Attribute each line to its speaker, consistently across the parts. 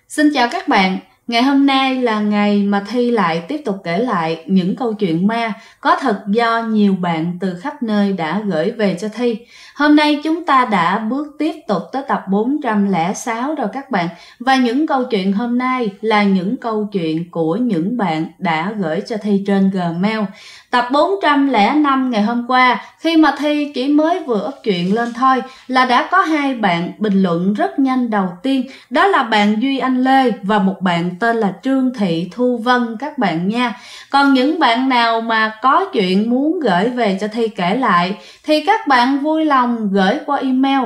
Speaker 1: Xin chào các bạn, ngày hôm nay là ngày mà Thi lại tiếp tục kể lại những câu chuyện ma có thật do nhiều bạn từ khắp nơi đã gửi về cho Thi. Hôm nay chúng ta đã bước tiếp tục tới tập 406 rồi các bạn. Và những câu chuyện hôm nay là những câu chuyện của những bạn đã gửi cho Thi trên Gmail. Tập 405 ngày hôm qua, khi mà Thi chỉ mới vừa up chuyện lên thôi là đã có hai bạn bình luận rất nhanh. Đầu tiên đó là bạn Duy Anh Lê và một bạn tên là Trương Thị Thu Vân các bạn nha. Còn những bạn nào mà có chuyện muốn gửi về cho Thi kể lại thì các bạn vui lòng gửi qua email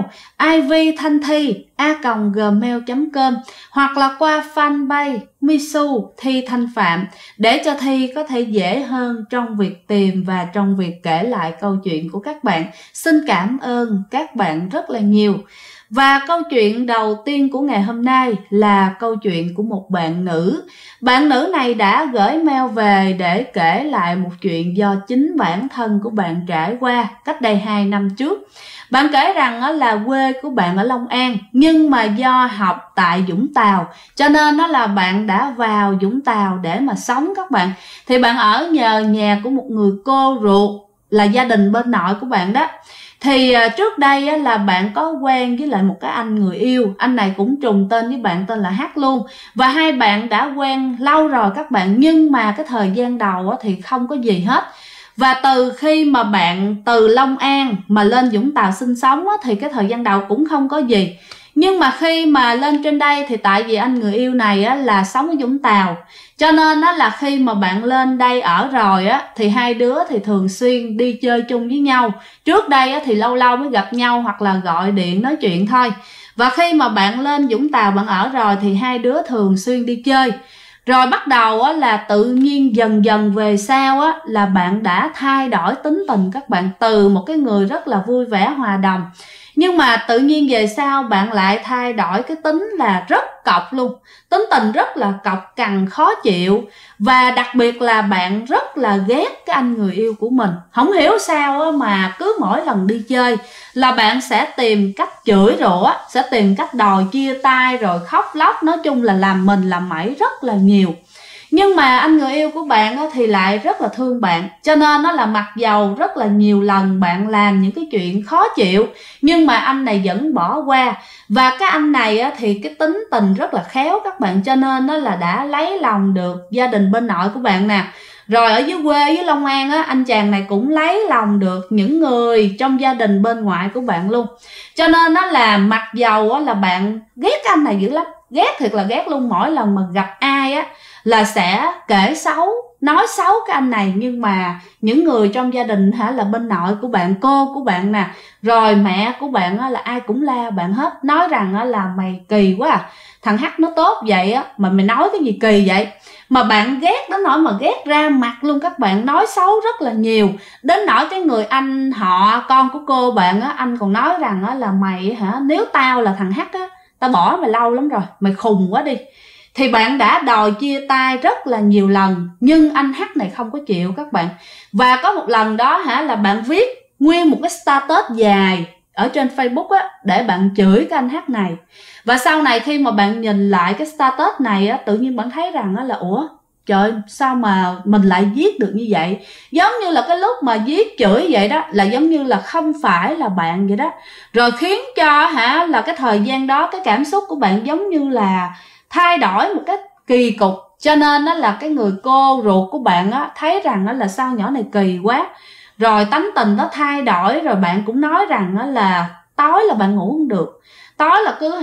Speaker 1: ivthanthi@gmail.com hoặc là qua fanpage Misu Thi Thanh Phạm để cho Thi có thể dễ hơn trong việc tìm và trong việc kể lại câu chuyện của các bạn. Xin cảm ơn các bạn rất là nhiều. Và câu chuyện đầu tiên của ngày hôm nay là câu chuyện của một bạn nữ. Bạn nữ này đã gửi mail về để kể lại một chuyện do chính bản thân của bạn trải qua cách đây 2 năm trước. Bạn kể rằng là quê của bạn ở Long An, nhưng mà do học tại Vũng Tàu cho nên là bạn đã vào Vũng Tàu để mà sống các bạn. Thì bạn ở nhờ nhà của một người cô ruột là gia đình bên nội của bạn đó. Thì trước đây là bạn có quen với lại một cái anh người yêu. Anh này cũng trùng tên với bạn, tên là H luôn. Và hai bạn đã quen lâu rồi các bạn. Nhưng mà cái thời gian đầu thì không có gì hết. Và từ khi mà bạn từ Long An mà lên Vũng Tàu sinh sống thì cái thời gian đầu cũng không có gì. Nhưng mà khi mà lên trên đây thì tại vì anh người yêu này là sống ở Vũng Tàu, cho nên là khi mà bạn lên đây ở rồi thì hai đứa thì thường xuyên đi chơi chung với nhau. Trước đây thì lâu lâu mới gặp nhau hoặc là gọi điện nói chuyện thôi. Và khi mà bạn lên Vũng Tàu bạn ở rồi thì hai đứa thường xuyên đi chơi. Rồi bắt đầu là tự nhiên dần dần về sau là bạn đã thay đổi tính tình các bạn, từ một cái người rất là vui vẻ hòa đồng. Nhưng mà tự nhiên về sau bạn lại thay đổi cái tính là rất cọc luôn. Tính tình rất là cọc cằn khó chịu. Và đặc biệt là bạn rất là ghét cái anh người yêu của mình. Không hiểu sao mà cứ mỗi lần đi chơi là bạn sẽ tìm cách chửi rủa, sẽ tìm cách đòi chia tay rồi khóc lóc. Nói chung là làm mình làm mẩy rất là nhiều. Nhưng mà anh người yêu của bạn thì lại rất là thương bạn. Cho nên là mặc dầu rất là nhiều lần bạn làm những cái chuyện khó chịu, nhưng mà anh này vẫn bỏ qua. Và cái anh này thì cái tính tình rất là khéo các bạn, cho nên là đã lấy lòng được gia đình bên nội của bạn nè. Rồi ở dưới quê với Long An anh chàng này cũng lấy lòng được những người trong gia đình bên ngoại của bạn luôn. Cho nên là mặc dầu là bạn ghét cái anh này dữ lắm, ghét thiệt là ghét luôn. Mỗi lần mà gặp ai là sẽ kể xấu, nói xấu cái anh này. Nhưng mà những người trong gia đình là bên nội của bạn, cô của bạn nè, rồi mẹ của bạn là ai cũng la bạn hết. Nói rằng là mày kỳ quá thằng H nó tốt vậy mà mày nói cái gì kỳ vậy. Mà bạn ghét đến nỗi mà ghét ra mặt luôn các bạn, nói xấu rất là nhiều. Đến nỗi cái người anh họ con của cô bạn anh còn nói rằng là mày nếu tao là thằng H tao bỏ mày lâu lắm rồi, mày khùng quá đi. Thì bạn đã đòi chia tay rất là nhiều lần, nhưng anh H này không có chịu các bạn. Và có một lần đó là bạn viết nguyên một cái status dài ở trên Facebook để bạn chửi cái anh H này. Và sau này khi mà bạn nhìn lại cái status này tự nhiên bạn thấy rằng là ủa trời, sao mà mình lại viết được như vậy. Giống như là cái lúc mà viết chửi vậy đó là giống như là không phải là bạn vậy đó. Rồi khiến cho là cái thời gian đó cái cảm xúc của bạn giống như là thay đổi một cách kỳ cục. Cho nên là cái người cô ruột của bạn thấy rằng là sao nhỏ này kỳ quá. Rồi tánh tình nó thay đổi. Rồi bạn cũng nói rằng là tối là bạn ngủ không được. Tối là cứ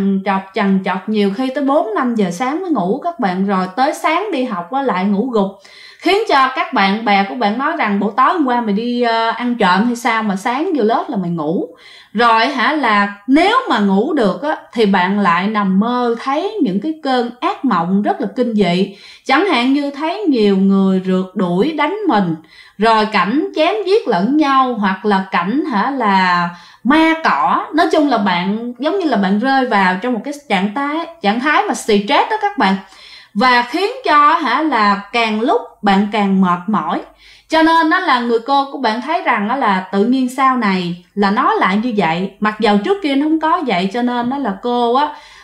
Speaker 1: trằn trọc nhiều khi tới 4-5 giờ sáng mới ngủ các bạn. Rồi tới sáng đi học lại ngủ gục. Khiến cho các bạn bè của bạn nói rằng bộ tối hôm qua mày đi ăn trộm hay sao mà sáng vô lớp là mày ngủ. Rồi là nếu mà ngủ được thì bạn lại nằm mơ thấy những cái cơn ác mộng rất là kinh dị. Chẳng hạn như thấy nhiều người rượt đuổi đánh mình, rồi cảnh chém giết lẫn nhau, hoặc là cảnh là ma cỏ. Nói chung là bạn giống như là bạn rơi vào trong một cái trạng thái mà stress đó các bạn. Và khiến cho là càng lúc bạn càng mệt mỏi. Cho nên là người cô của bạn thấy rằng là tự nhiên sau này là nó lại như vậy. Mặc dầu trước kia nó không có vậy, cho nên là cô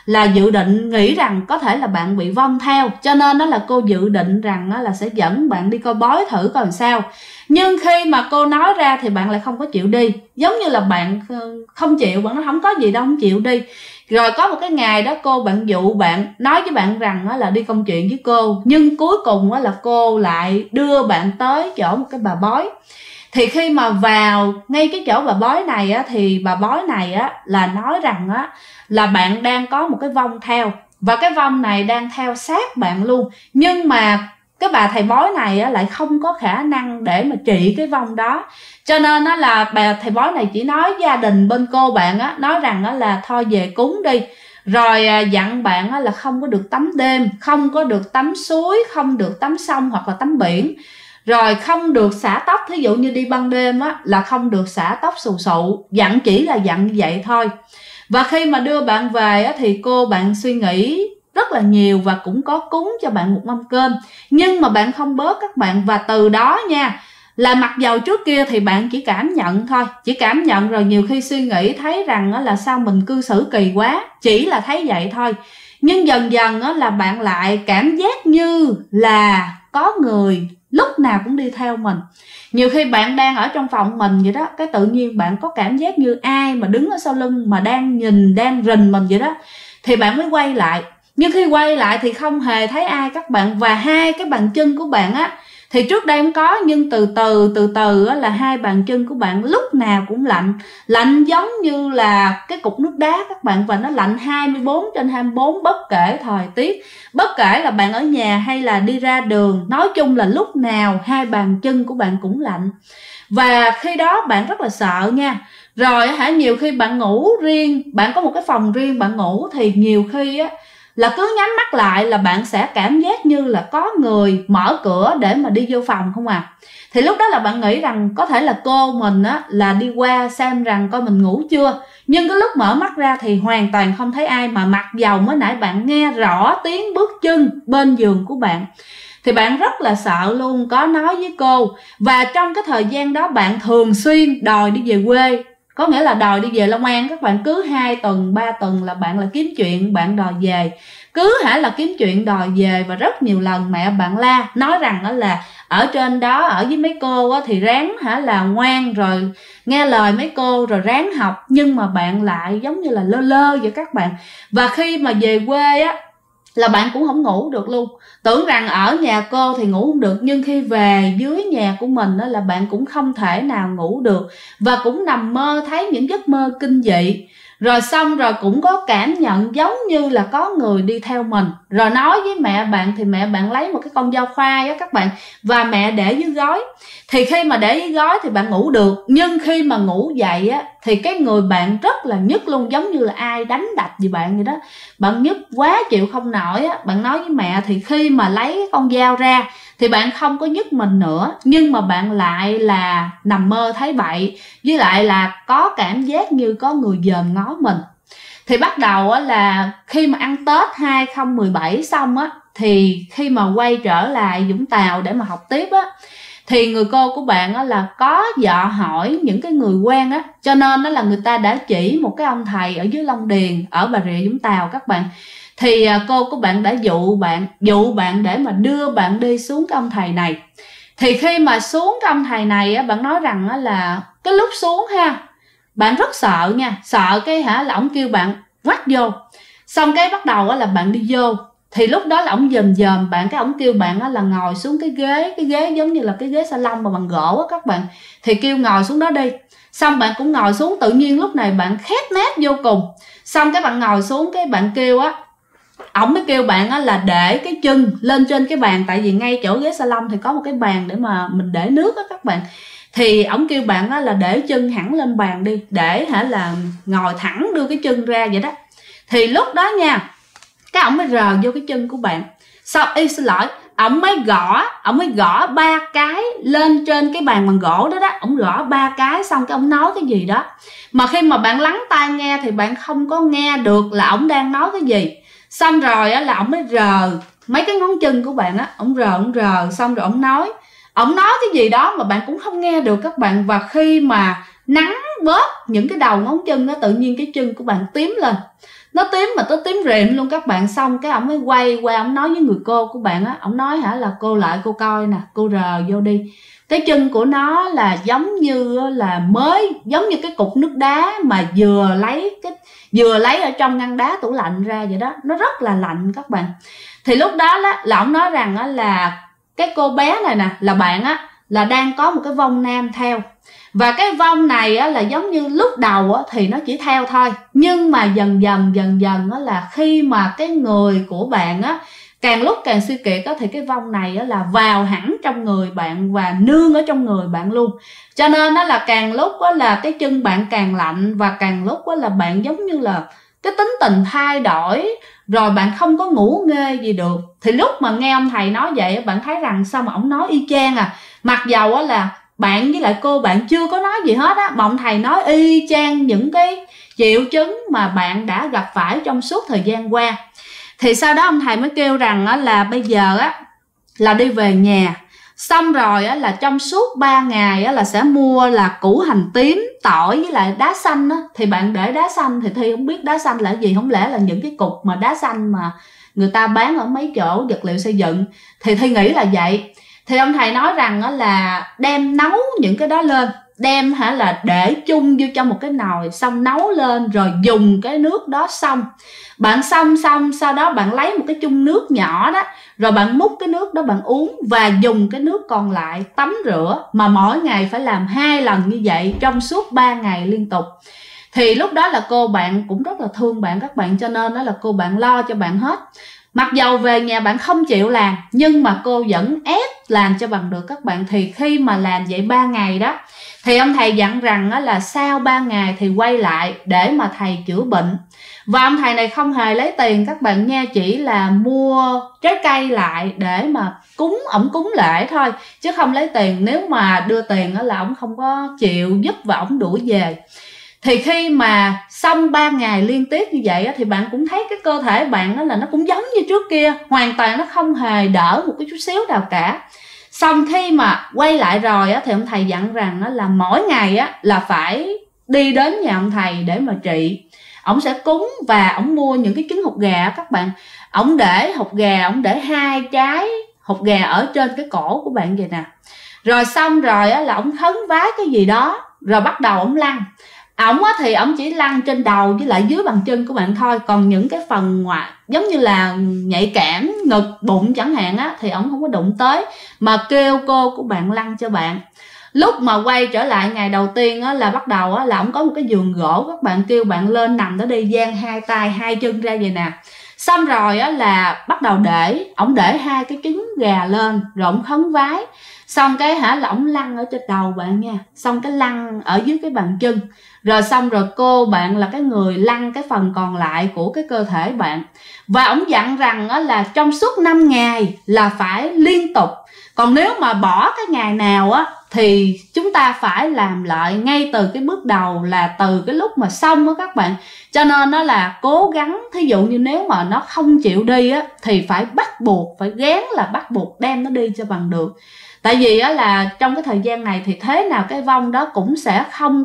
Speaker 1: là dự định nghĩ rằng có thể là bạn bị vong theo, cho nên đó là cô dự định rằng là sẽ dẫn bạn đi coi bói thử coi làm sao. Nhưng khi mà cô nói ra thì bạn lại không có chịu đi, giống như là bạn không chịu, bạn nói không có gì đâu, không chịu đi. Rồi có một cái ngày đó cô bạn dụ bạn, nói với bạn rằng là đi công chuyện với cô, nhưng cuối cùng là cô lại đưa bạn tới chỗ một cái bà bói. Thì khi mà vào ngay cái chỗ bà bói này á, thì bà bói này á là nói rằng á là bạn đang có một cái vong theo, và cái vong này đang theo sát bạn luôn. Nhưng mà cái bà thầy bói này á lại không có khả năng để mà trị cái vong đó, cho nên á là bà thầy bói này chỉ nói gia đình bên cô bạn á, nói rằng á là thôi về cúng đi, rồi dặn bạn á là không có được tắm đêm, không có được tắm suối, không được tắm sông hoặc là tắm biển, rồi không được xả tóc. Thí dụ như đi ban đêm á là không được xả tóc xù xụ, dặn chỉ là dặn như vậy thôi. Và khi mà đưa bạn về á, thì cô bạn suy nghĩ rất là nhiều và cũng có cúng cho bạn một mâm cơm, nhưng mà bạn không bớt các bạn. Và từ đó nha, là mặc dầu trước kia thì bạn chỉ cảm nhận thôi, chỉ cảm nhận rồi nhiều khi suy nghĩ thấy rằng là sao mình cư xử kỳ quá, chỉ là thấy vậy thôi. Nhưng dần dần là bạn lại cảm giác như là có người lúc nào cũng đi theo mình. Nhiều khi bạn đang ở trong phòng mình vậy đó, cái tự nhiên bạn có cảm giác như ai mà đứng ở sau lưng mà đang nhìn, đang rình mình vậy đó, thì bạn mới quay lại. Nhưng khi quay lại thì không hề thấy ai các bạn. Và hai cái bàn chân của bạn á thì trước đây không có, nhưng từ từ là hai bàn chân của bạn lúc nào cũng lạnh, lạnh giống như là cái cục nước đá các bạn. Và nó lạnh 24/24 bất kể thời tiết, bất kể là bạn ở nhà hay là đi ra đường, nói chung là lúc nào hai bàn chân của bạn cũng lạnh. Và khi đó bạn rất là sợ nha. Rồi nhiều khi bạn ngủ riêng, bạn có một cái phòng riêng bạn ngủ, thì nhiều khi á là cứ nhắm mắt lại là bạn sẽ cảm giác như là có người mở cửa để mà đi vô phòng không à. Thì lúc đó là bạn nghĩ rằng có thể là cô mình á là đi qua xem rằng coi mình ngủ chưa. Nhưng cái lúc mở mắt ra thì hoàn toàn không thấy ai, mà mặc dầu mới nãy bạn nghe rõ tiếng bước chân bên giường của bạn. Thì bạn rất là sợ luôn, có nói với cô. Và trong cái thời gian đó bạn thường xuyên đòi đi về quê, có nghĩa là đòi đi về Long An các bạn. Cứ 2 tuần 3 tuần là bạn là kiếm chuyện bạn đòi về, cứ là kiếm chuyện đòi về. Và rất nhiều lần mẹ bạn la, nói rằng đó là ở trên đó ở với mấy cô á, thì ráng là ngoan rồi nghe lời mấy cô rồi ráng học. Nhưng mà bạn lại giống như là lơ lơ vậy các bạn. Và khi mà về quê á là bạn cũng không ngủ được luôn. Tưởng rằng ở nhà cô thì ngủ không được, nhưng khi về dưới nhà của mình đó là bạn cũng không thể nào ngủ được. Và cũng nằm mơ thấy những giấc mơ kinh dị. Rồi xong rồi cũng có cảm nhận giống như là có người đi theo mình. Rồi nói với mẹ bạn thì mẹ bạn lấy một cái con dao khoai á các bạn, và mẹ để dưới gối. Thì khi mà để dưới gối thì bạn ngủ được, nhưng khi mà ngủ dậy á thì cái người bạn rất là nhức luôn, giống như là ai đánh đập gì bạn vậy đó. Bạn nhức quá chịu không nổi á. Bạn nói với mẹ thì khi mà lấy cái con dao ra thì bạn không có nhức mình nữa, nhưng mà bạn lại là nằm mơ thấy bậy, với lại là có cảm giác như có người dòm ngó mình. Thì bắt đầu á là khi mà ăn Tết 2017 xong á, thì khi mà quay trở lại Vũng Tàu để mà học tiếp á, thì người cô của bạn á là có dọ hỏi những cái người quen á, cho nên đó là người ta đã chỉ một cái ông thầy ở dưới Long Điền, ở Bà Rịa Vũng Tàu các bạn. Thì cô của bạn đã dụ bạn để mà đưa bạn đi xuống cái ông thầy này. Thì khi mà xuống cái ông thầy này á, bạn nói rằng á là cái lúc xuống bạn rất sợ nha, sợ cái là ổng kêu bạn quát vô. Xong cái bắt đầu á là bạn đi vô. Thì lúc đó là ổng dòm bạn, cái ổng kêu bạn á là ngồi xuống cái ghế giống như là cái ghế salon mà bằng gỗ á các bạn. Thì kêu ngồi xuống đó đi. Xong bạn cũng ngồi xuống, tự nhiên lúc này bạn khép nép vô cùng. Xong cái bạn ngồi xuống, cái bạn kêu á, ổng mới kêu bạn á là để cái chân lên trên cái bàn. Tại vì ngay chỗ ghế salon thì có một cái bàn để mà mình để nước á các bạn. Thì ổng kêu bạn á là để chân hẳn lên bàn đi, để là ngồi thẳng đưa cái chân ra vậy đó. Thì lúc đó nha, cái ổng mới rờ vô cái chân của bạn. Sau xin lỗi, ổng mới gõ 3 cái lên trên cái bàn bằng gỗ đó đó. Ổng gõ 3 cái xong cái ổng nói cái gì đó, mà khi mà bạn lắng tai nghe thì bạn không có nghe được là ổng đang nói cái gì. Xong rồi á là ổng mới rờ mấy cái ngón chân của bạn á, ổng rờ xong rồi ổng nói cái gì đó mà bạn cũng không nghe được các bạn. Và khi mà nắng bóp những cái đầu ngón chân, nó tự nhiên cái chân của bạn tím lên, nó tím mà nó tím rệm luôn các bạn. Xong cái ổng mới quay qua ổng nói với người cô của bạn á, ổng nói là cô lại cô coi nè, cô rờ vô đi, cái chân của nó là giống như là mới, giống như cái cục nước đá mà vừa lấy ở trong ngăn đá tủ lạnh ra vậy đó, nó rất là lạnh các bạn. Thì lúc đó là ổng nói rằng là cái cô bé này nè, là bạn á, là đang có một cái vong nam theo. Và cái vong này á, là giống như lúc đầu á, thì nó chỉ theo thôi, nhưng mà dần dần á, là khi mà cái người của bạn á, càng lúc càng suy kiệt á, thì cái vong này á, là vào hẳn trong người bạn và nương ở trong người bạn luôn. Cho nên đó là càng lúc á, là cái chân bạn càng lạnh, và càng lúc á, là bạn giống như là cái tính tình thay đổi, rồi bạn không có ngủ nghê gì được. Thì lúc mà nghe ông thầy nói vậy, bạn thấy rằng sao mà ông nói y chang à. Mặc dầu á, là bạn với lại cô bạn chưa có nói gì hết á, mà ông thầy nói y chang những cái triệu chứng mà bạn đã gặp phải trong suốt thời gian qua. Thì sau đó ông thầy mới kêu rằng á, là bây giờ á, là đi về nhà, xong rồi á, là trong suốt 3 ngày á, là sẽ mua là củ hành tím, tỏi với lại đá xanh á. Thì bạn để đá xanh thì Thi không biết đá xanh là gì, không lẽ là những cái cục mà đá xanh mà người ta bán ở mấy chỗ vật liệu xây dựng, thì Thi nghĩ là vậy. Thì ông thầy nói rằng á, là đem nấu những cái đó lên, đem là để chung vô trong một cái nồi, xong nấu lên rồi dùng cái nước đó. Xong bạn xong sau đó bạn lấy một cái chung nước nhỏ đó, rồi bạn múc cái nước đó bạn uống, và dùng cái nước còn lại tắm rửa, mà mỗi ngày phải làm 2 lần như vậy trong suốt 3 ngày liên tục. Thì lúc đó là cô bạn cũng rất là thương bạn các bạn, cho nên đó là cô bạn lo cho bạn hết. Mặc dầu về nhà bạn không chịu làm, nhưng mà cô vẫn ép làm cho bằng được các bạn. Thì khi mà làm vậy 3 ngày đó, thì ông thầy dặn rằng là sau 3 ngày thì quay lại để mà thầy chữa bệnh. Và ông thầy này không hề lấy tiền các bạn nha, chỉ là mua trái cây lại để mà ổng cúng lễ thôi, chứ không lấy tiền. Nếu mà đưa tiền là ổng không có chịu giúp và ổng đuổi về. Thì khi mà xong 3 ngày liên tiếp như vậy thì bạn cũng thấy cái cơ thể bạn là nó cũng giống như trước kia, hoàn toàn nó không hề đỡ một cái chút xíu nào cả. Xong khi mà quay lại rồi thì ông thầy dặn rằng là mỗi ngày là phải đi đến nhà ông thầy để mà trị. Ông sẽ cúng và ông mua những cái trứng hột gà các bạn. Ông để hột gà, ông để 2 trái hột gà ở trên cái cổ của bạn vậy nè. Rồi xong rồi là ông khấn vái cái gì đó, rồi bắt đầu ông lăn. Ổng thì ổng chỉ lăn trên đầu với lại dưới bàn chân của bạn thôi, còn những cái phần ngoài giống như là nhạy cảm, ngực, bụng chẳng hạn thì ổng không có đụng tới, mà kêu cô của bạn lăn cho bạn. Lúc mà quay trở lại ngày đầu tiên là bắt đầu là ổng có một cái giường gỗ các bạn, kêu bạn lên nằm đó đi, dang 2 tay 2 chân ra vậy nè. Xong rồi là bắt đầu ổng để 2 cái trứng gà lên, rồi ổng khấn vái. Xong cái là ổng lăn ở trên đầu bạn nha, xong cái lăn ở dưới cái bàn chân. Rồi xong rồi cô bạn là cái người lăn cái phần còn lại của cái cơ thể bạn. Và ổng dặn rằng là trong suốt 5 ngày là phải liên tục. Còn nếu mà bỏ cái ngày nào thì chúng ta phải làm lại ngay từ cái bước đầu, là từ cái lúc mà xong các bạn. Cho nên nó là cố gắng, thí dụ như nếu mà nó không chịu đi thì phải bắt buộc, phải gán là bắt buộc đem nó đi cho bằng được. Tại vì là trong cái thời gian này thì thế nào cái vong đó cũng sẽ không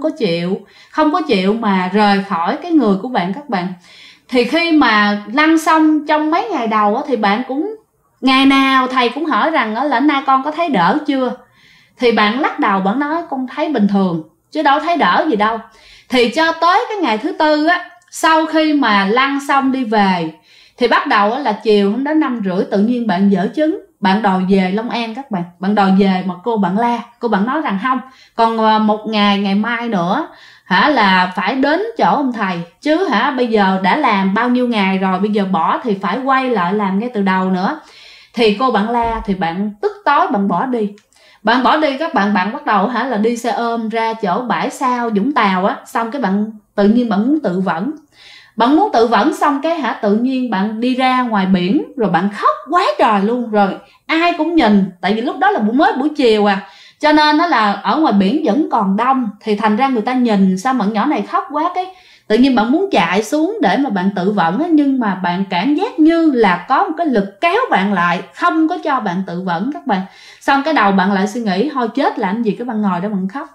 Speaker 1: có chịu mà rời khỏi cái người của bạn các bạn. Thì khi mà lăn xong trong mấy ngày đầu thì bạn cũng ngày nào thầy cũng hỏi rằng là nay con có thấy đỡ chưa. Thì bạn lắc đầu, bạn nói con thấy bình thường chứ đâu thấy đỡ gì đâu. Thì cho tới cái ngày thứ 4 sau khi mà lăn xong đi về, thì bắt đầu là chiều hôm đó 5 rưỡi tự nhiên bạn dở chứng, bạn đòi về Long An các bạn. Bạn đòi về mà cô bạn la, cô bạn nói rằng không, còn một ngày mai nữa là phải đến chỗ ông thầy chứ bây giờ đã làm bao nhiêu ngày rồi, bây giờ bỏ thì phải quay lại làm ngay từ đầu nữa. Thì cô bạn la, thì bạn tức tối bạn bỏ đi. Bạn bỏ đi các bạn, bạn bắt đầu là đi xe ôm ra chỗ bãi sau Vũng Tàu xong cái bạn tự nhiên bạn muốn tự vẫn. Bạn muốn tự vẫn xong cái tự nhiên bạn đi ra ngoài biển, rồi bạn khóc quá trời luôn, rồi ai cũng nhìn. Tại vì lúc đó là mới buổi chiều cho nên nó là ở ngoài biển vẫn còn đông, thì thành ra người ta nhìn sao mà nhỏ này khóc quá, cái tự nhiên bạn muốn chạy xuống để mà bạn tự vẫn nhưng mà bạn cảm giác như là có một cái lực kéo bạn lại, không có cho bạn tự vẫn các bạn. Xong cái đầu bạn lại suy nghĩ thôi chết làm gì, cái bạn ngồi đó bạn khóc.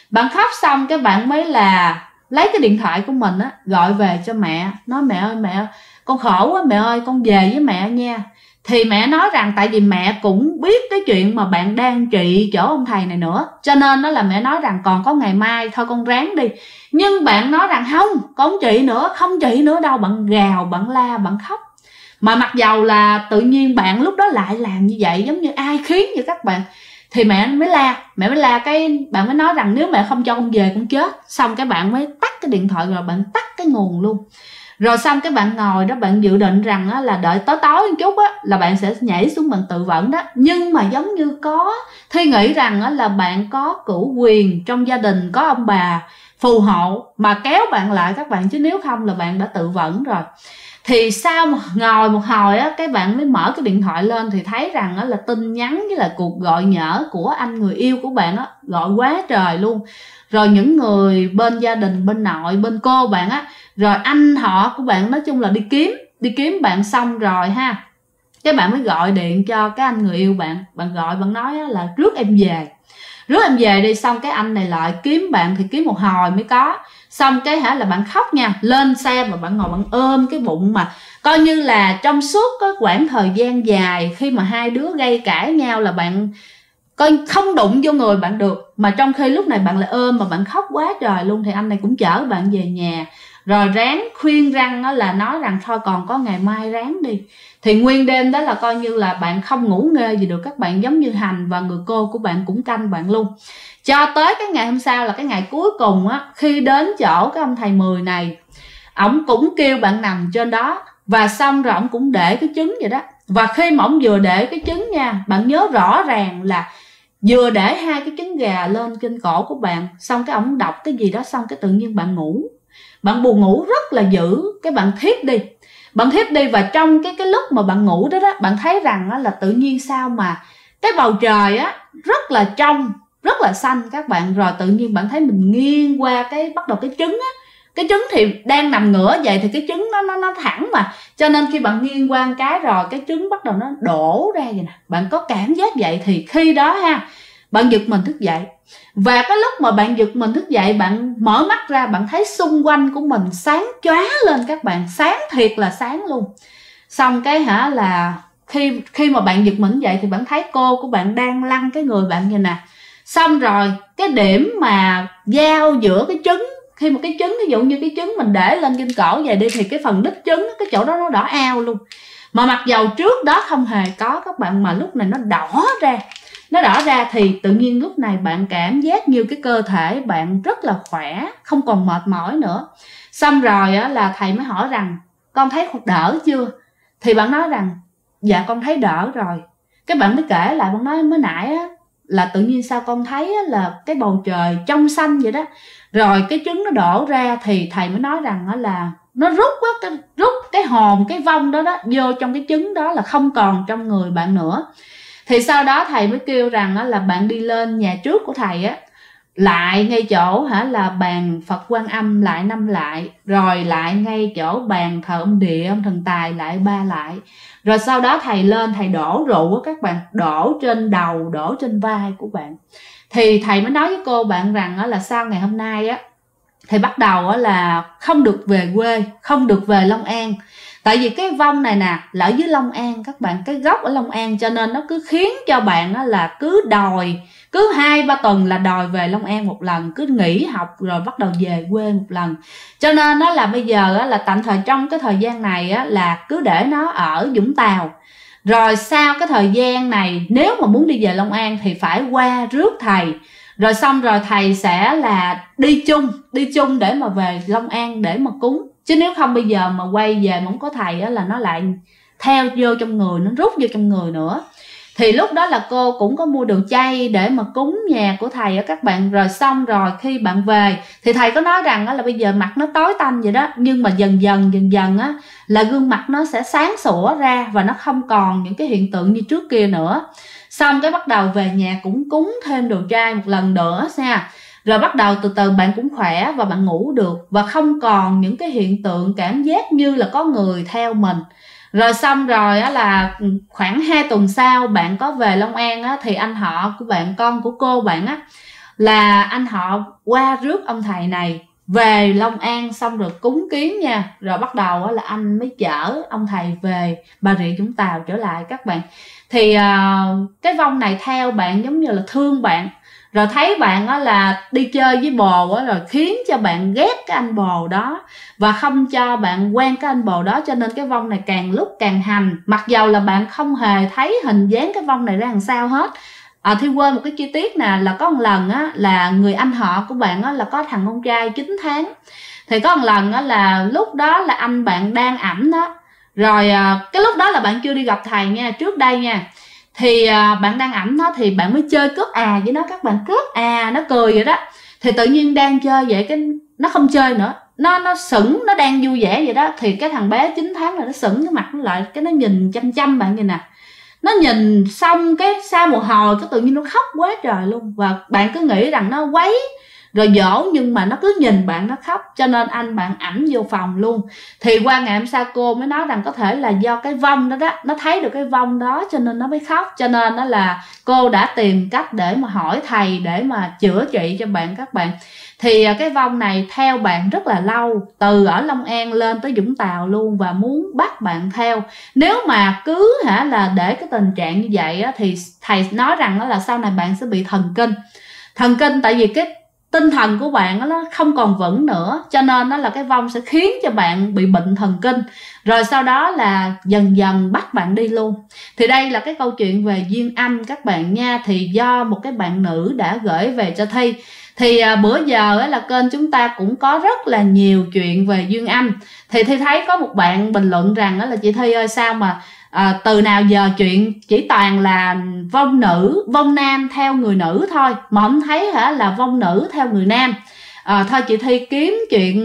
Speaker 1: Bạn khóc xong cái bạn mới là lấy cái điện thoại của mình á, gọi về cho mẹ, nói mẹ ơi mẹ, con khổ quá mẹ ơi, con về với mẹ nha. Thì mẹ nói rằng tại vì mẹ cũng biết cái chuyện mà bạn đang trị chỗ ông thầy này nữa, cho nên đó là mẹ nói rằng còn có ngày mai thôi con ráng đi. Nhưng bạn nói rằng không, con không trị nữa, không trị nữa đâu. Bạn gào, bạn la, bạn khóc. Mà mặc dầu là tự nhiên bạn lúc đó lại làm như vậy, giống như ai khiến vậy các bạn. Thì mẹ mới la, cái bạn mới nói rằng nếu mẹ không cho con về con chết. Xong cái bạn mới tắt cái điện thoại, rồi bạn tắt cái nguồn luôn. Rồi xong cái bạn ngồi đó, bạn dự định rằng á, là đợi tối tối một chút á, là bạn sẽ nhảy xuống bạn tự vẫn đó. Nhưng mà giống như có Thi nghĩ rằng á, là bạn có cửu quyền trong gia đình, có ông bà phù hộ mà kéo bạn lại các bạn, chứ nếu không là bạn đã tự vẫn rồi. Thì sau ngồi một hồi á, cái bạn mới mở cái điện thoại lên thì thấy rằng á, là tin nhắn với là cuộc gọi nhỡ của anh người yêu của bạn á, gọi quá trời luôn. Rồi những người bên gia đình, bên nội, bên cô bạn á, rồi anh họ của bạn, nói chung là đi kiếm bạn xong rồi ha. Cái bạn mới gọi điện cho cái anh người yêu bạn. Bạn gọi, bạn nói á, là rước em về đi. Xong cái anh này lại kiếm bạn, thì kiếm một hồi mới có. Xong cái là bạn khóc nha, lên xe và bạn ngồi bạn ôm cái bụng, mà coi như là trong suốt cái quãng thời gian dài khi mà hai đứa gây cãi nhau là bạn coi không đụng vô người bạn được, mà trong khi lúc này bạn lại ôm mà bạn khóc quá trời luôn. Thì anh này cũng chở bạn về nhà, rồi ráng khuyên răng đó, là nói rằng thôi còn có ngày mai ráng đi. Thì nguyên đêm đó là coi như là bạn không ngủ nghê gì được các bạn, giống như Hành và người cô của bạn cũng canh bạn luôn. Cho tới cái ngày hôm sau là cái ngày cuối cùng á, khi đến chỗ cái ông thầy Mười này, ổng cũng kêu bạn nằm trên đó, và xong rồi ổng cũng để cái trứng vậy đó. Và khi mà ổng vừa để cái trứng nha, bạn nhớ rõ ràng là vừa để hai cái trứng gà lên trên cổ của bạn, xong cái ổng đọc cái gì đó, xong cái tự nhiên bạn ngủ, bạn buồn ngủ rất là dữ, cái bạn thiếp đi. Và trong cái lúc mà bạn ngủ đó bạn thấy rằng là tự nhiên sao mà cái bầu trời á rất là trong, rất là xanh các bạn. Rồi tự nhiên bạn thấy mình nghiêng qua cái bắt đầu cái trứng á, cái trứng thì đang nằm ngửa vậy thì cái trứng nó thẳng mà, cho nên khi bạn nghiêng qua cái rồi cái trứng bắt đầu nó đổ ra vậy nè, bạn có cảm giác vậy. Thì khi đó ha, bạn giật mình thức dậy, và cái lúc mà bạn giật mình thức dậy, bạn mở mắt ra, bạn thấy xung quanh của mình sáng chóa lên các bạn, sáng thiệt là sáng luôn. Xong cái là khi mà bạn giật mình dậy thì bạn thấy cô của bạn đang lăn cái người bạn vậy nè. Xong rồi cái điểm mà giao giữa cái trứng, khi mà cái trứng, ví dụ như cái trứng mình để lên trên cổ vậy đi, thì cái phần đít trứng, cái chỗ đó nó đỏ ao luôn. Mà mặc dầu trước đó không hề có các bạn, mà lúc này nó đỏ ra thì tự nhiên lúc này bạn cảm giác như cái cơ thể bạn rất là khỏe, không còn mệt mỏi nữa. Xong rồi á, là thầy mới hỏi rằng con thấy đỡ chưa? Thì bạn nói rằng dạ con thấy đỡ rồi. Cái bạn mới kể lại, bạn nói mới nãy á, là tự nhiên sao con thấy á, là cái bầu trời trong xanh vậy đó, rồi cái trứng nó đổ ra. Thì thầy mới nói rằng á, là nó rút cái hồn, cái vong đó vô trong cái trứng đó, là không còn trong người bạn nữa. Thì sau đó thầy mới kêu rằng á, là bạn đi lên nhà trước của thầy á, lại ngay chỗ là bàn Phật Quan Âm lại 5 lại, rồi lại ngay chỗ bàn thờ ông Địa, ông Thần Tài lại 3 lại. Rồi sau đó thầy lên, thầy đổ rượu các bạn, đổ trên đầu, đổ trên vai của bạn. Thì thầy mới nói với cô bạn rằng á, là sau ngày hôm nay á, thì bắt đầu á, là không được về quê, không được về Long An. Tại vì cái vong này nè là ở dưới Long An các bạn, cái gốc ở Long An, cho nên nó cứ khiến cho bạn á, là cứ 2-3 tuần là đòi về Long An một lần, cứ nghỉ học rồi bắt đầu về quê một lần. Cho nên nó là bây giờ á, là tạm thời trong cái thời gian này á, là cứ để nó ở Vũng Tàu. Rồi sau cái thời gian này nếu mà muốn đi về Long An thì phải qua rước thầy, rồi xong rồi thầy sẽ là đi chung để mà về Long An để mà cúng. Chứ nếu không bây giờ mà quay về mà không có thầy á, là nó lại theo vô trong người, nó rút vô trong người nữa. Thì lúc đó là cô cũng có mua đồ chay để mà cúng nhà của thầy á các bạn. Rồi xong rồi khi bạn về thì thầy có nói rằng á, là bây giờ mặt nó tối tăm vậy đó, nhưng mà dần dần á, là gương mặt nó sẽ sáng sủa ra, và nó không còn những cái hiện tượng như trước kia nữa. Xong cái bắt đầu về nhà cũng cúng thêm đồ chay một lần nữa nha. Rồi bắt đầu từ từ bạn cũng khỏe và bạn ngủ được, và không còn những cái hiện tượng cảm giác như là có người theo mình. Rồi xong rồi á, là khoảng 2 tuần sau bạn có về Long An á, thì anh họ của bạn, con của cô bạn á, là anh họ qua rước ông thầy này về Long An, xong rồi cúng kiến nha, rồi bắt đầu là anh mới chở ông thầy về Bà Rịa Vũng Tàu trở lại các bạn. Thì cái vong này theo bạn giống như là thương bạn, rồi thấy bạn là đi chơi với bồ rồi khiến cho bạn ghét cái anh bồ đó và không cho bạn quen cái anh bồ đó, cho nên cái vong này càng lúc càng hành, mặc dầu là bạn không hề thấy hình dáng cái vong này ra làm sao hết. Thi quên một cái chi tiết nè, là có một lần là người anh họ của bạn là có thằng con trai 9 tháng. Thì có một lần là lúc đó là anh bạn đang ẩm đó, rồi cái lúc đó là bạn chưa đi gặp thầy nha, trước đây nha. Thì bạn đang ẩm nó, thì bạn mới chơi cướp với nó, các bạn cướp nó cười vậy đó. Thì tự nhiên đang chơi vậy cái nó không chơi nữa, nó sững, nó đang vui vẻ vậy đó. Thì cái thằng bé 9 tháng là nó sững cái mặt nó lại, cái nó nhìn chăm chăm bạn nhìn nè. Nó nhìn xong cái sau một hồi cái tự nhiên nó khóc quá trời luôn. Và bạn cứ nghĩ rằng nó quấy rồi dỗ, nhưng mà nó cứ nhìn bạn nó khóc, cho nên anh bạn ẵm vô phòng luôn. Thì qua ngày hôm sau cô mới nói rằng có thể là do cái vong đó nó thấy được cái vong đó cho nên nó mới khóc. Cho nên đó là cô đã tìm cách để mà hỏi thầy để mà chữa trị cho bạn các bạn. Thì cái vong này theo bạn rất là lâu, từ ở Long An lên tới Vũng Tàu luôn, và muốn bắt bạn theo. Nếu mà cứ là để cái tình trạng như vậy thì thầy nói rằng là sau này bạn sẽ bị thần kinh, tại vì cái tinh thần của bạn nó không còn vững nữa, cho nên là cái vong sẽ khiến cho bạn bị bệnh thần kinh, rồi sau đó là dần dần bắt bạn đi luôn. Thì đây là cái câu chuyện về duyên âm các bạn nha, thì do một cái bạn nữ đã gửi về cho Thi. Thì bữa giờ là kênh chúng ta cũng có rất là nhiều chuyện về duyên âm. Thì Thi thấy có một bạn bình luận rằng là chị Thi ơi, sao mà từ nào giờ chuyện chỉ toàn là vong nam theo người nữ thôi, mà không thấy là vong nữ theo người nam. Thôi chị Thi kiếm chuyện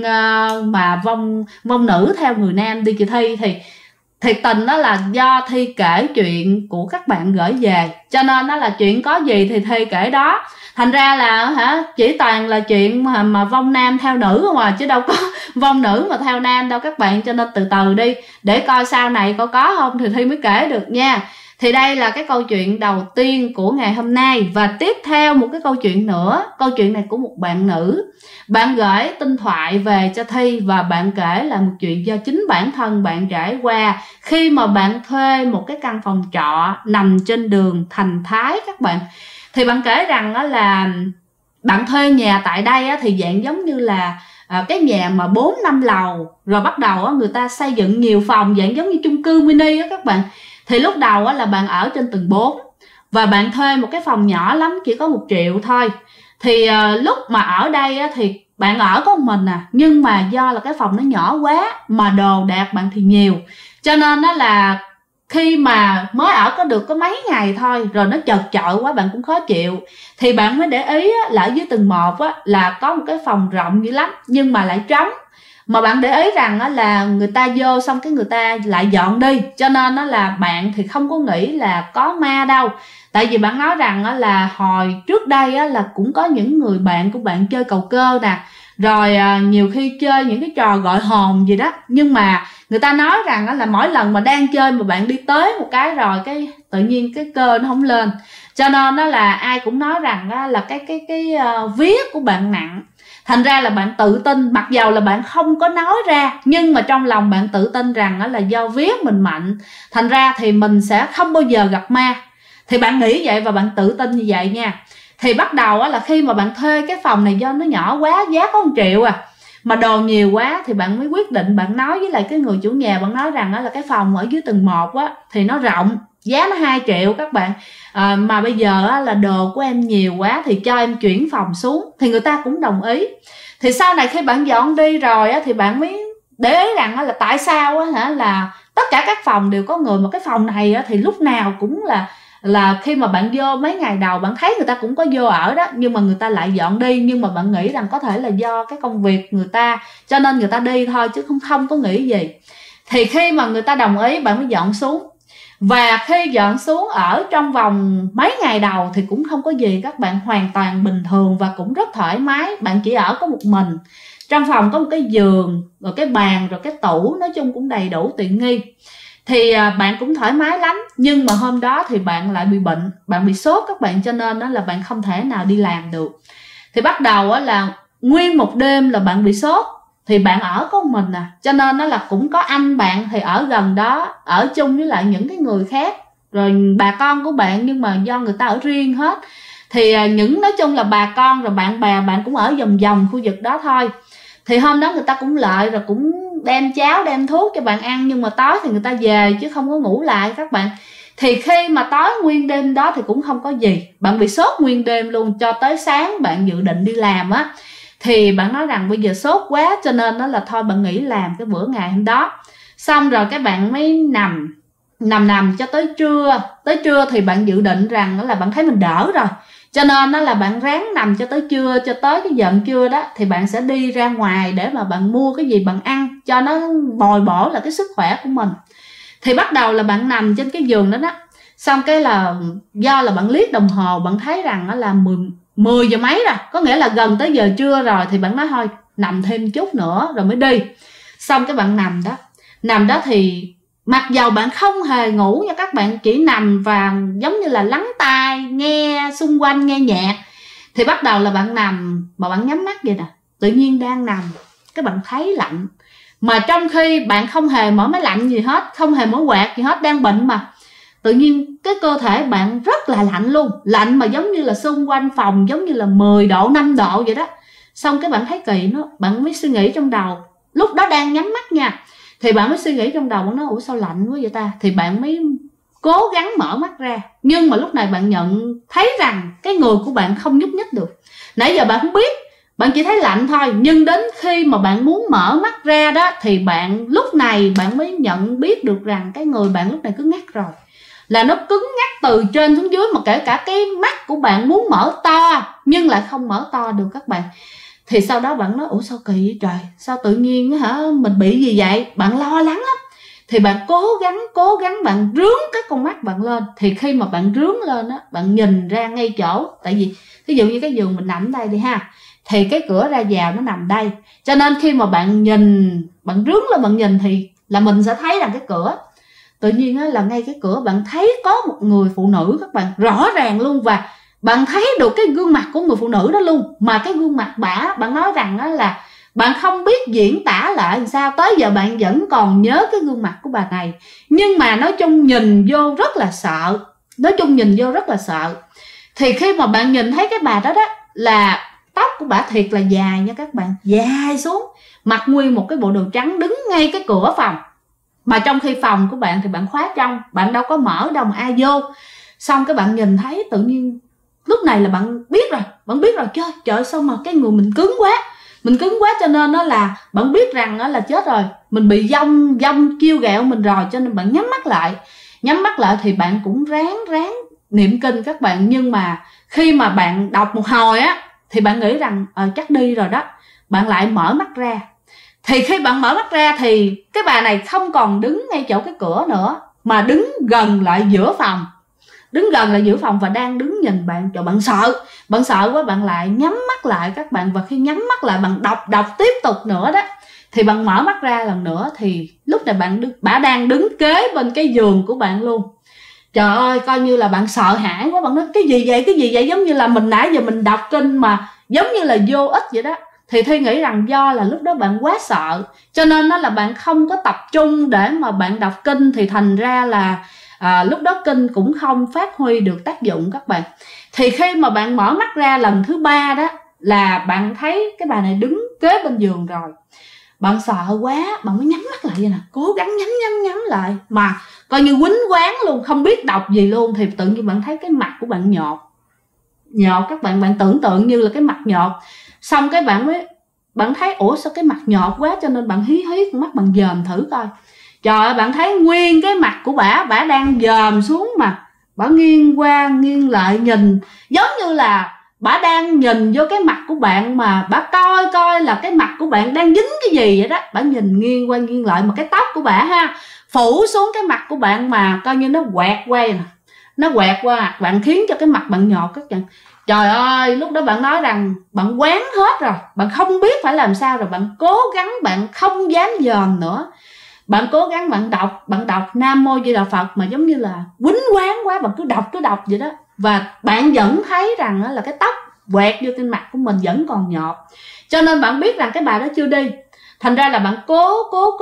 Speaker 1: mà vong nữ theo người nam đi chị Thi. Thì thiệt tình đó là do Thi kể chuyện của các bạn gửi về, cho nên đó là chuyện có gì thì Thi kể đó. Thành ra là chỉ toàn là chuyện mà vong nam theo nữ không chứ đâu có vong nữ mà theo nam đâu các bạn. Cho nên từ từ đi, để coi sau này có không thì Thi mới kể được nha. Thì đây là cái câu chuyện đầu tiên của ngày hôm nay. Và tiếp theo một cái câu chuyện nữa. Câu chuyện này của một bạn nữ. Bạn gửi tinh thoại về cho Thi, và bạn kể là một chuyện do chính bản thân bạn trải qua khi mà bạn thuê một cái căn phòng trọ nằm trên đường Thành Thái các bạn. Thì bạn kể rằng là bạn thuê nhà tại đây thì dạng giống như là cái nhà mà 4-5 lầu, rồi bắt đầu người ta xây dựng nhiều phòng dạng giống như chung cư mini các bạn. Thì lúc đầu là bạn ở trên tầng 4 và bạn thuê một cái phòng nhỏ lắm, chỉ có 1 triệu thôi. Thì lúc mà ở đây thì bạn ở có một mình nhưng mà do là cái phòng nó nhỏ quá mà đồ đạc bạn thì nhiều, cho nên đó là khi mà mới ở có được có mấy ngày thôi rồi nó chật chội quá, bạn cũng khó chịu. Thì bạn mới để ý là ở dưới tầng 1 là có một cái phòng rộng dữ lắm nhưng mà lại trống. Mà bạn để ý rằng là người ta vô xong cái người ta lại dọn đi, cho nên là bạn thì không có nghĩ là có ma đâu. Tại vì bạn nói rằng là hồi trước đây là cũng có những người bạn của bạn chơi cầu cơ nè, rồi nhiều khi chơi những cái trò gọi hồn gì đó. Nhưng mà người ta nói rằng là mỗi lần mà đang chơi mà bạn đi tới một cái rồi cái tự nhiên cái cơ nó không lên. Cho nên đó là ai cũng nói rằng là cái vía của bạn nặng. Thành ra là bạn tự tin, mặc dầu là bạn không có nói ra, nhưng mà trong lòng bạn tự tin rằng là do vía mình mạnh, thành ra thì mình sẽ không bao giờ gặp ma. Thì bạn nghĩ vậy và bạn tự tin như vậy nha. Thì bắt đầu là khi mà bạn thuê cái phòng này, do nó nhỏ quá, giá có 1 triệu mà đồ nhiều quá, thì bạn mới quyết định bạn nói với lại cái người chủ nhà, bạn nói rằng là cái phòng ở dưới tầng 1 thì nó rộng, giá nó 2 triệu các bạn. Mà bây giờ là đồ của em nhiều quá thì cho em chuyển phòng xuống. Thì người ta cũng đồng ý. Thì sau này khi bạn dọn đi rồi thì bạn mới để ý rằng là tại sao là tất cả các phòng đều có người, mà cái phòng này thì lúc nào cũng là khi mà bạn vô mấy ngày đầu bạn thấy người ta cũng có vô ở đó, nhưng mà người ta lại dọn đi. Nhưng mà bạn nghĩ rằng có thể là do cái công việc người ta cho nên người ta đi thôi, chứ không có nghĩ gì. Thì khi mà người ta đồng ý bạn mới dọn xuống. Và khi dọn xuống ở trong vòng mấy ngày đầu thì cũng không có gì các bạn, hoàn toàn bình thường và cũng rất thoải mái. Bạn chỉ ở có một mình, trong phòng có một cái giường, rồi cái bàn, rồi cái tủ, nói chung cũng đầy đủ tiện nghi. Thì bạn cũng thoải mái lắm, nhưng mà hôm đó thì bạn lại bị bệnh, bạn bị sốt các bạn, cho nên đó là bạn không thể nào đi làm được. Thì bắt đầu là nguyên một đêm là bạn bị sốt. Thì bạn ở có mình cho nên đó là cũng có anh bạn thì ở gần đó, ở chung với lại những cái người khác, rồi bà con của bạn, nhưng mà do người ta ở riêng hết. Thì nói chung là bà con rồi bạn bè bạn cũng ở vòng vòng khu vực đó thôi. Thì hôm đó người ta cũng lại rồi cũng đem cháo đem thuốc cho bạn ăn, nhưng mà tối thì người ta về chứ không có ngủ lại các bạn. Thì khi mà tối nguyên đêm đó thì cũng không có gì, bạn bị sốt nguyên đêm luôn, cho tới sáng bạn dự định đi làm á, thì bạn nói rằng bây giờ sốt quá cho nên đó là thôi bạn nghỉ làm cái bữa ngày hôm đó. Xong rồi các bạn mới nằm cho tới trưa thì bạn dự định rằng đó là bạn thấy mình đỡ rồi, cho nên đó là bạn ráng nằm cho tới trưa, cho tới cái giờ trưa đó thì bạn sẽ đi ra ngoài để mà bạn mua cái gì bạn ăn cho nó bồi bổ là cái sức khỏe của mình. Thì bắt đầu là bạn nằm trên cái giường đó đó, xong cái là do là bạn liếc đồng hồ, bạn thấy rằng đó là 10 giờ mấy rồi, có nghĩa là gần tới giờ trưa rồi, thì bạn nói thôi nằm thêm chút nữa rồi mới đi. Xong cái bạn nằm đó thì mặc dầu bạn không hề ngủ nha các bạn, chỉ nằm và giống như là lắng tai nghe xung quanh, nghe nhạc. Thì bắt đầu là bạn nằm mà bạn nhắm mắt vậy nè, tự nhiên đang nằm cái bạn thấy lạnh, mà trong khi bạn không hề mở máy lạnh gì hết, không hề mở quạt gì hết, đang bệnh mà tự nhiên cái cơ thể bạn rất là lạnh luôn, lạnh mà giống như là xung quanh phòng giống như là 10 độ 5 độ vậy đó. Xong cái bạn thấy kỳ nó, bạn mới suy nghĩ trong đầu, lúc đó đang nhắm mắt nha, thì bạn mới suy nghĩ trong đầu, bạn nói ủa sao lạnh quá vậy ta. Thì bạn mới cố gắng mở mắt ra, nhưng mà lúc này bạn nhận thấy rằng cái người của bạn không nhúc nhích được. Nãy giờ bạn không biết, bạn chỉ thấy lạnh thôi, nhưng đến khi mà bạn muốn mở mắt ra đó thì bạn lúc này bạn mới nhận biết được rằng cái người bạn lúc này cứ ngắt rồi, là nó cứng ngắc từ trên xuống dưới, mà kể cả cái mắt của bạn muốn mở to nhưng lại không mở to được các bạn. Thì sau đó bạn nói ủa sao kỳ vậy trời, sao tự nhiên mình bị gì vậy, bạn lo lắng lắm. Thì bạn cố gắng bạn rướn cái con mắt bạn lên. Thì khi mà bạn rướn lên á, bạn nhìn ra ngay chỗ, tại vì ví dụ như cái giường mình nằm ở đây đi ha, thì cái cửa ra vào nó nằm đây, cho nên khi mà bạn nhìn, bạn rướn lên bạn nhìn thì là mình sẽ thấy rằng cái cửa. Tự nhiên á, là ngay cái cửa bạn thấy có một người phụ nữ các bạn, rõ ràng luôn, và bạn thấy được cái gương mặt của người phụ nữ đó luôn. Mà cái gương mặt bạn nói rằng đó là bạn không biết diễn tả lại làm sao, tới giờ bạn vẫn còn nhớ cái gương mặt của bà này. Nhưng mà nói chung nhìn vô rất là sợ, Thì khi mà bạn nhìn thấy cái bà đó đó, là tóc của bà thiệt là dài nha các bạn, dài xuống, mặc nguyên một cái bộ đồ trắng, đứng ngay cái cửa phòng. Mà trong khi phòng của bạn thì bạn khóa trong, bạn đâu có mở đâu mà ai vô. Xong cái bạn nhìn thấy tự nhiên lúc này là bạn biết rồi, trời sao mà cái người mình cứng quá, cho nên nó là bạn biết rằng đó là chết rồi, mình bị dông kêu gẹo mình rồi, cho nên bạn nhắm mắt lại thì bạn cũng ráng niệm kinh các bạn. Nhưng mà khi mà bạn đọc một hồi á thì bạn nghĩ rằng chắc đi rồi đó, bạn lại mở mắt ra. Thì khi bạn mở mắt ra thì cái bà này không còn đứng ngay chỗ cái cửa nữa, mà đứng gần lại giữa phòng và đang đứng nhìn bạn. Trời, bạn sợ quá, bạn lại nhắm mắt lại các bạn. Và khi nhắm mắt lại bạn đọc tiếp tục nữa đó, thì bạn mở mắt ra lần nữa thì lúc này bà đang đứng kế bên cái giường của bạn luôn. Trời ơi, coi như là bạn sợ hãi quá, bạn nói cái gì vậy, giống như là mình nãy giờ mình đọc kinh mà giống như là vô ích vậy đó. Thì Thi nghĩ rằng do là lúc đó bạn quá sợ, cho nên nó là bạn không có tập trung để mà bạn đọc kinh, thì thành ra là lúc đó kinh cũng không phát huy được tác dụng các bạn. Thì khi mà bạn mở mắt ra lần thứ 3 đó, là bạn thấy cái bà này đứng kế bên giường rồi. Bạn sợ quá, bạn mới nhắm mắt lại vậy nè, cố gắng nhắm lại, mà coi như quýnh quáng luôn, không biết đọc gì luôn. Thì tự nhiên bạn thấy cái mặt của bạn nhọt các bạn tưởng tượng như là cái mặt nhọt. Xong cái bạn thấy ủa sao cái mặt nhọt quá, cho nên bạn hí con mắt bạn dòm thử coi. Trời ơi, bạn thấy nguyên cái mặt của bả đang dòm xuống, mà bả nghiêng qua nghiêng lại nhìn, giống như là bả đang nhìn vô cái mặt của bạn, mà bả coi là cái mặt của bạn đang dính cái gì vậy đó. Bả nhìn nghiêng qua nghiêng lại, mà cái tóc của bả phủ xuống cái mặt của bạn, mà coi như nó quẹt qua nè, nó quẹt qua bạn, khiến cho cái mặt bạn nhọt các bạn. Trời ơi, lúc đó bạn nói rằng bạn quán hết rồi, bạn không biết phải làm sao rồi, bạn cố gắng, bạn không dám dòm nữa. bạn cố gắng bạn đọc Nam Mô Di Đà Phật mà giống như là quýnh quán quá, bạn cứ đọc vậy đó, và bạn vẫn thấy rằng là cái tóc quẹt vô trên mặt của mình vẫn còn nhọt, cho nên bạn biết rằng cái bài đó chưa đi. Thành ra là bạn cố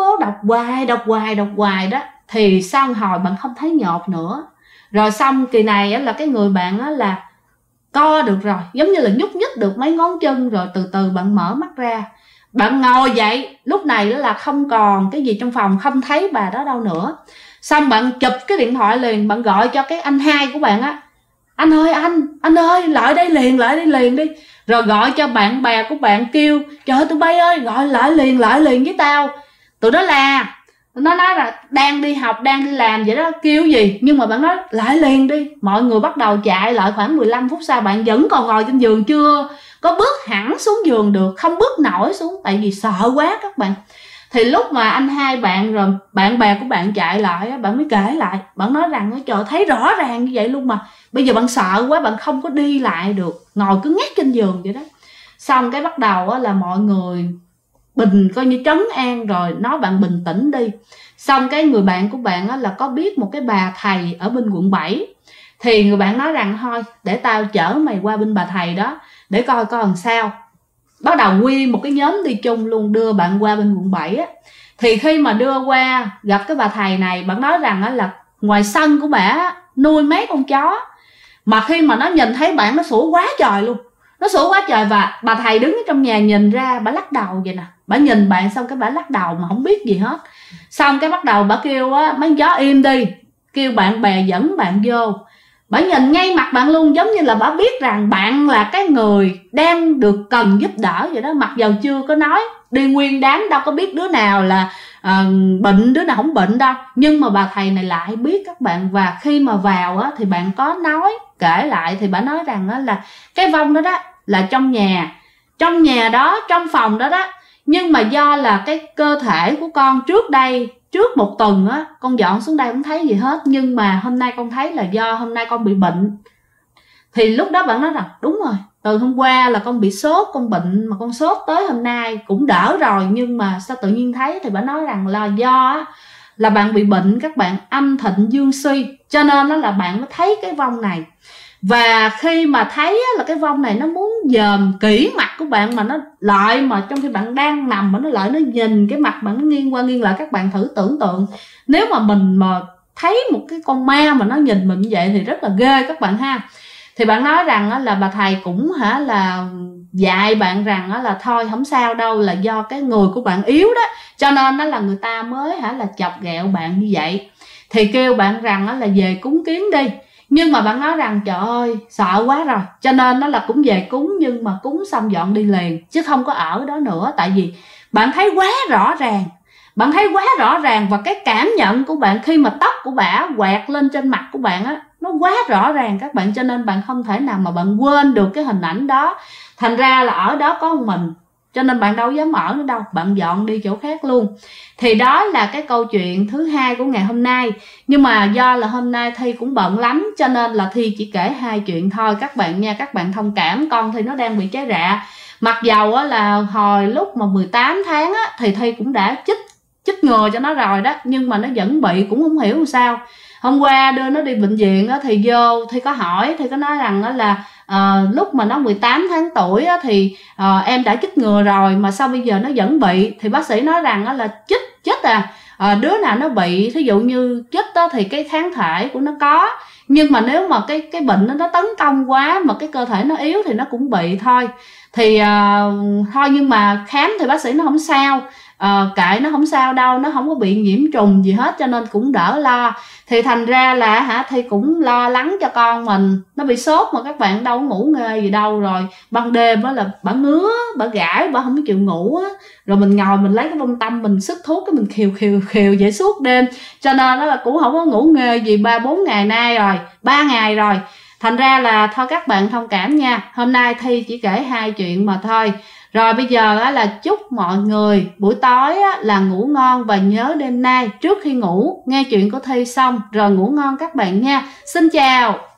Speaker 1: đọc hoài đó, thì sau hồi bạn không thấy nhọt nữa. Rồi xong kỳ này là cái người bạn là co được rồi, giống như là nhúc nhích được mấy ngón chân rồi, từ từ bạn mở mắt ra, bạn ngồi dậy. Lúc này đó là không còn cái gì trong phòng, không thấy bà đó đâu nữa. Xong bạn chụp cái điện thoại liền, bạn gọi cho cái anh hai của bạn á: anh ơi, anh ơi, lại đây liền đi. Rồi gọi cho bạn bè của bạn kêu: trời ơi tụi bay ơi, gọi lại liền với tao. Tụi nó là nó nói là đang đi học, đang đi làm vậy đó, kêu gì, nhưng mà bạn nói lại liền đi. Mọi người bắt đầu chạy lại. Khoảng 15 phút sau bạn vẫn còn ngồi trên giường, chưa có bước hẳn xuống giường được, không bước nổi xuống, tại vì sợ quá các bạn. Thì lúc mà anh hai bạn rồi bạn bè của bạn chạy lại, bạn mới kể lại. Bạn nói rằng trời, thấy rõ ràng như vậy luôn mà bây giờ bạn sợ quá, bạn không có đi lại được, ngồi cứ ngắt trên giường vậy đó. Xong cái bắt đầu là mọi người coi như trấn an rồi, nói bạn bình tĩnh đi. Xong cái người bạn của bạn là có biết một cái bà thầy ở bên quận 7. Thì người bạn nói rằng thôi để tao chở mày qua bên bà thầy đó để coi làm sao. Bắt đầu quy một cái nhóm đi chung luôn, đưa bạn qua bên quận 7 á. Thì khi mà đưa qua gặp cái bà thầy này, bạn nói rằng là ngoài sân của bà nuôi mấy con chó, mà khi mà nó nhìn thấy bạn nó sủa quá trời luôn, nó sủa quá trời. Và bà thầy đứng ở trong nhà nhìn ra, bà lắc đầu vậy nè, bà nhìn bạn xong cái bà lắc đầu mà không biết gì hết. Xong cái bắt đầu bà kêu mấy con chó im đi, kêu bạn bè dẫn bạn vô. Bà nhìn ngay mặt bạn luôn, giống như là bà biết rằng bạn là cái người đang được cần giúp đỡ vậy đó. Mặc dầu chưa có nói, đi nguyên đám đâu có biết đứa nào là bệnh, đứa nào không bệnh đâu, nhưng mà bà thầy này lại biết các bạn. Và khi mà vào thì bạn có nói, kể lại, thì bà nói rằng là cái vong đó là trong nhà đó, trong phòng đó, nhưng mà do là cái cơ thể của con trước một tuần con dọn xuống đây không thấy gì hết, nhưng mà hôm nay con thấy là do hôm nay con bị bệnh. Thì lúc đó bạn nói rằng đúng rồi, từ hôm qua là con bị sốt, con bệnh mà con sốt tới hôm nay cũng đỡ rồi, nhưng mà sao tự nhiên thấy. Thì bạn nói rằng là do là bạn bị bệnh các bạn, âm thịnh dương suy, cho nên là bạn mới thấy cái vong này. Và khi mà thấy là cái vong này nó muốn dòm kỹ mặt của bạn, mà nó lại, mà trong khi bạn đang nằm mà nó lại, nó nhìn cái mặt bạn, nó nghiêng qua nghiêng lại. Các bạn thử tưởng tượng nếu mà mình mà thấy một cái con ma mà nó nhìn mình như vậy thì rất là ghê các bạn ha. Thì bạn nói rằng là bà thầy cũng là dạy bạn rằng là thôi không sao đâu, là do cái người của bạn yếu đó, cho nên là người ta mới là chọc ghẹo bạn như vậy. Thì kêu bạn rằng là về cúng kiến đi. Nhưng mà bạn nói rằng trời ơi sợ quá rồi, cho nên là cũng về cúng, nhưng mà cúng xong dọn đi liền chứ không có ở đó nữa. Tại vì bạn thấy quá rõ ràng, và cái cảm nhận của bạn khi mà tóc của bả quẹt lên trên mặt của bạn nó quá rõ ràng các bạn, cho nên bạn không thể nào mà bạn quên được cái hình ảnh đó. Thành ra là ở đó có một mình, cho nên bạn đâu dám ở nữa đâu, bạn dọn đi chỗ khác luôn. Thì đó là cái câu chuyện thứ hai của ngày hôm nay. Nhưng mà do là hôm nay Thi cũng bận lắm, cho nên là Thi chỉ kể 2 chuyện thôi các bạn nha. Các bạn thông cảm, con Thi nó đang bị trái rạ. Mặc dầu là hồi lúc mà 18 tháng thì Thi cũng đã chích ngừa cho nó rồi đó, nhưng mà nó vẫn bị, cũng không hiểu sao. Hôm qua đưa nó đi bệnh viện thì vô Thi có hỏi, Thi có nói rằng là lúc mà nó 18 tháng tuổi thì em đã chích ngừa rồi mà sao bây giờ nó vẫn bị. Thì bác sĩ nói rằng là chích đứa nào nó bị, thí dụ như chích thì cái kháng thể của nó có, nhưng mà nếu mà cái bệnh nó tấn công quá mà cái cơ thể nó yếu thì nó cũng bị thôi. Thì thôi, nhưng mà khám thì bác sĩ nó không sao, kệ nó không sao đâu, nó không có bị nhiễm trùng gì hết, cho nên cũng đỡ lo. Thì thành ra là thì cũng lo lắng cho con mình, nó bị sốt mà các bạn đâu có ngủ nghê gì đâu. Rồi ban đêm là bà ngứa, bà gãi, bà không có chịu ngủ rồi mình ngồi mình lấy cái bông tăm mình sức thuốc, cái mình khều vậy suốt đêm, cho nên là cũng không có ngủ nghê gì 3-4 ngày nay rồi, 3 ngày rồi. Thành ra là thôi các bạn thông cảm nha, hôm nay Thi chỉ kể 2 chuyện mà thôi. Rồi bây giờ là chúc mọi người buổi tối là ngủ ngon, và nhớ đêm nay trước khi ngủ nghe chuyện của Thi xong rồi ngủ ngon các bạn nha. Xin chào.